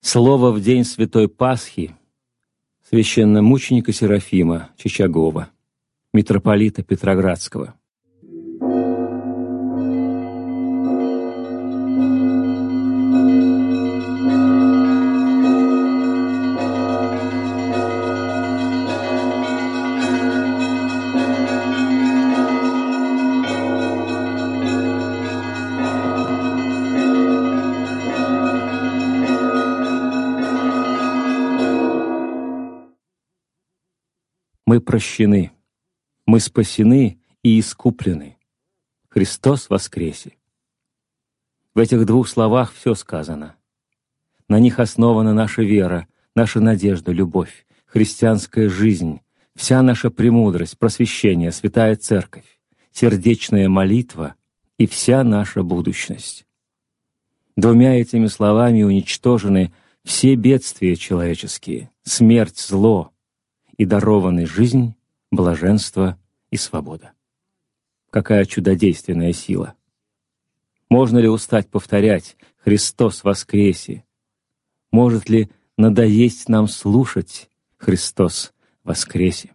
Слово в день Святой Пасхи священномученика Серафима Чичагова, митрополита Петроградского. Мы прощены, мы спасены и искуплены. Христос воскресе! В этих двух словах все сказано. На них основана наша вера, наша надежда, любовь, христианская жизнь, вся наша премудрость, просвещение, святая Церковь, сердечная молитва и вся наша будущность. Двумя этими словами уничтожены все бедствия человеческие, смерть, зло, и дарованы жизнь, блаженство и свобода. Какая чудодейственная сила! Можно ли устать повторять «Христос воскресе»? Может ли надоесть нам слушать «Христос воскресе»?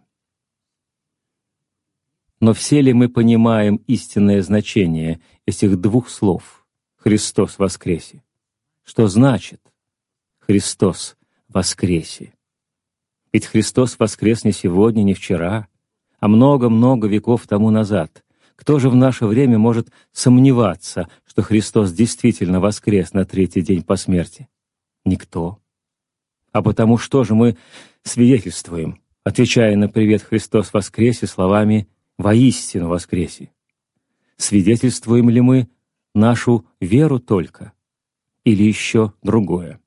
Но все ли мы понимаем истинное значение этих двух слов «Христос воскресе»? Что значит «Христос воскресе»? Ведь Христос воскрес не сегодня, не вчера, а много-много веков тому назад. Кто же в наше время может сомневаться, что Христос действительно воскрес на третий день по смерти? Никто. А потому что же мы свидетельствуем, отвечая на «Привет, Христос воскресе» словами «Воистину воскресе»? Свидетельствуем ли мы нашу веру только или еще другое?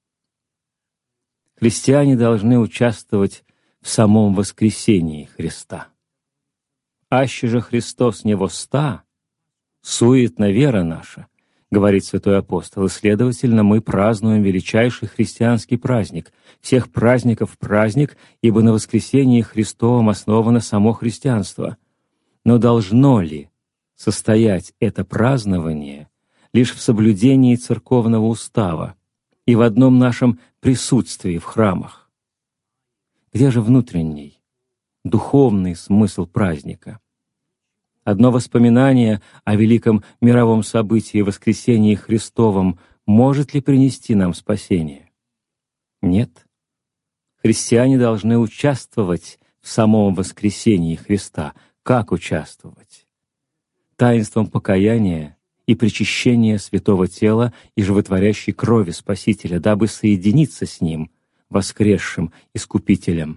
Христиане должны участвовать в самом воскресении Христа. «Аще же Христос не восста, суетна вера наша», говорит святой апостол, и, следовательно, мы празднуем величайший христианский праздник, всех праздников праздник, ибо на воскресении Христовом основано само христианство. Но должно ли состоять это празднование лишь в соблюдении церковного устава и в одном нашем присутствии в храмах? Где же внутренний, духовный смысл праздника? Одно воспоминание о великом мировом событии воскресении Христовом может ли принести нам спасение? Нет. Христиане должны участвовать в самом воскресении Христа. Как участвовать? Таинством покаяния и причащения святого тела и животворящей крови Спасителя, дабы соединиться с Ним, воскресшим Искупителем.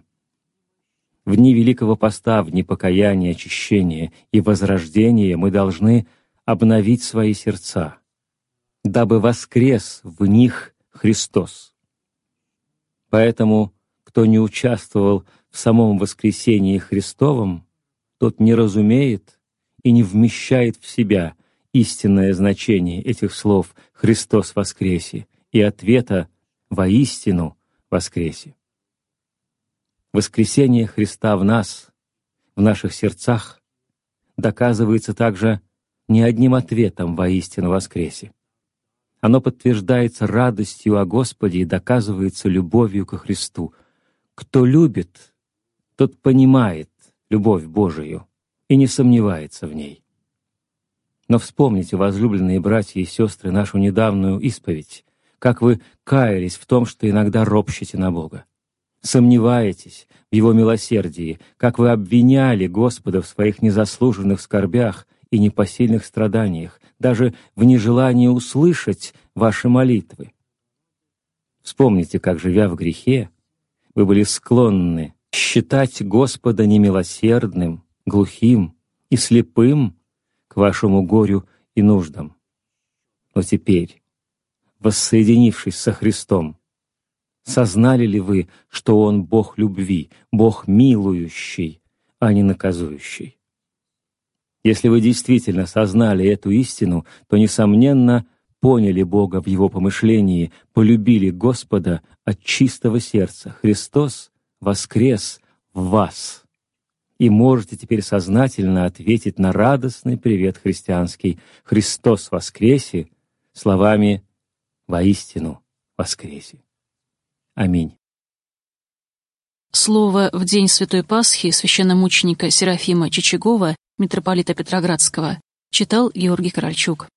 В дни Великого Поста, в дни покаяния, очищения и возрождения мы должны обновить свои сердца, дабы воскрес в них Христос. Поэтому, кто не участвовал в самом воскресении Христовом, тот не разумеет и не вмещает в себя истинное значение этих слов «Христос воскресе» и ответа «Воистину воскресе». Воскресение Христа в нас, в наших сердцах, доказывается также не одним ответом «Воистину воскресе». Оно подтверждается радостью о Господе и доказывается любовью ко Христу. Кто любит, тот понимает любовь Божию и не сомневается в ней. Но вспомните, возлюбленные братья и сестры, нашу недавнюю исповедь, как вы каялись в том, что иногда ропщете на Бога. Сомневаетесь в Его милосердии, как вы обвиняли Господа в своих незаслуженных скорбях и непосильных страданиях, даже в нежелании услышать ваши молитвы. Вспомните, как, живя в грехе, вы были склонны считать Господа немилосердным, глухим и слепым к вашему горю и нуждам. Но теперь, воссоединившись со Христом, сознали ли вы, что Он Бог любви, Бог милующий, а не наказующий? Если вы действительно сознали эту истину, то, несомненно, поняли Бога в Его помышлении, полюбили Господа от чистого сердца. Христос воскрес в вас. И можете теперь сознательно ответить на радостный привет христианский «Христос воскресе» словами «Воистину воскресе». Аминь. Слово в день Святой Пасхи священномученика Серафима Чичагова, митрополита Петроградского, читал Георгий Корольчук.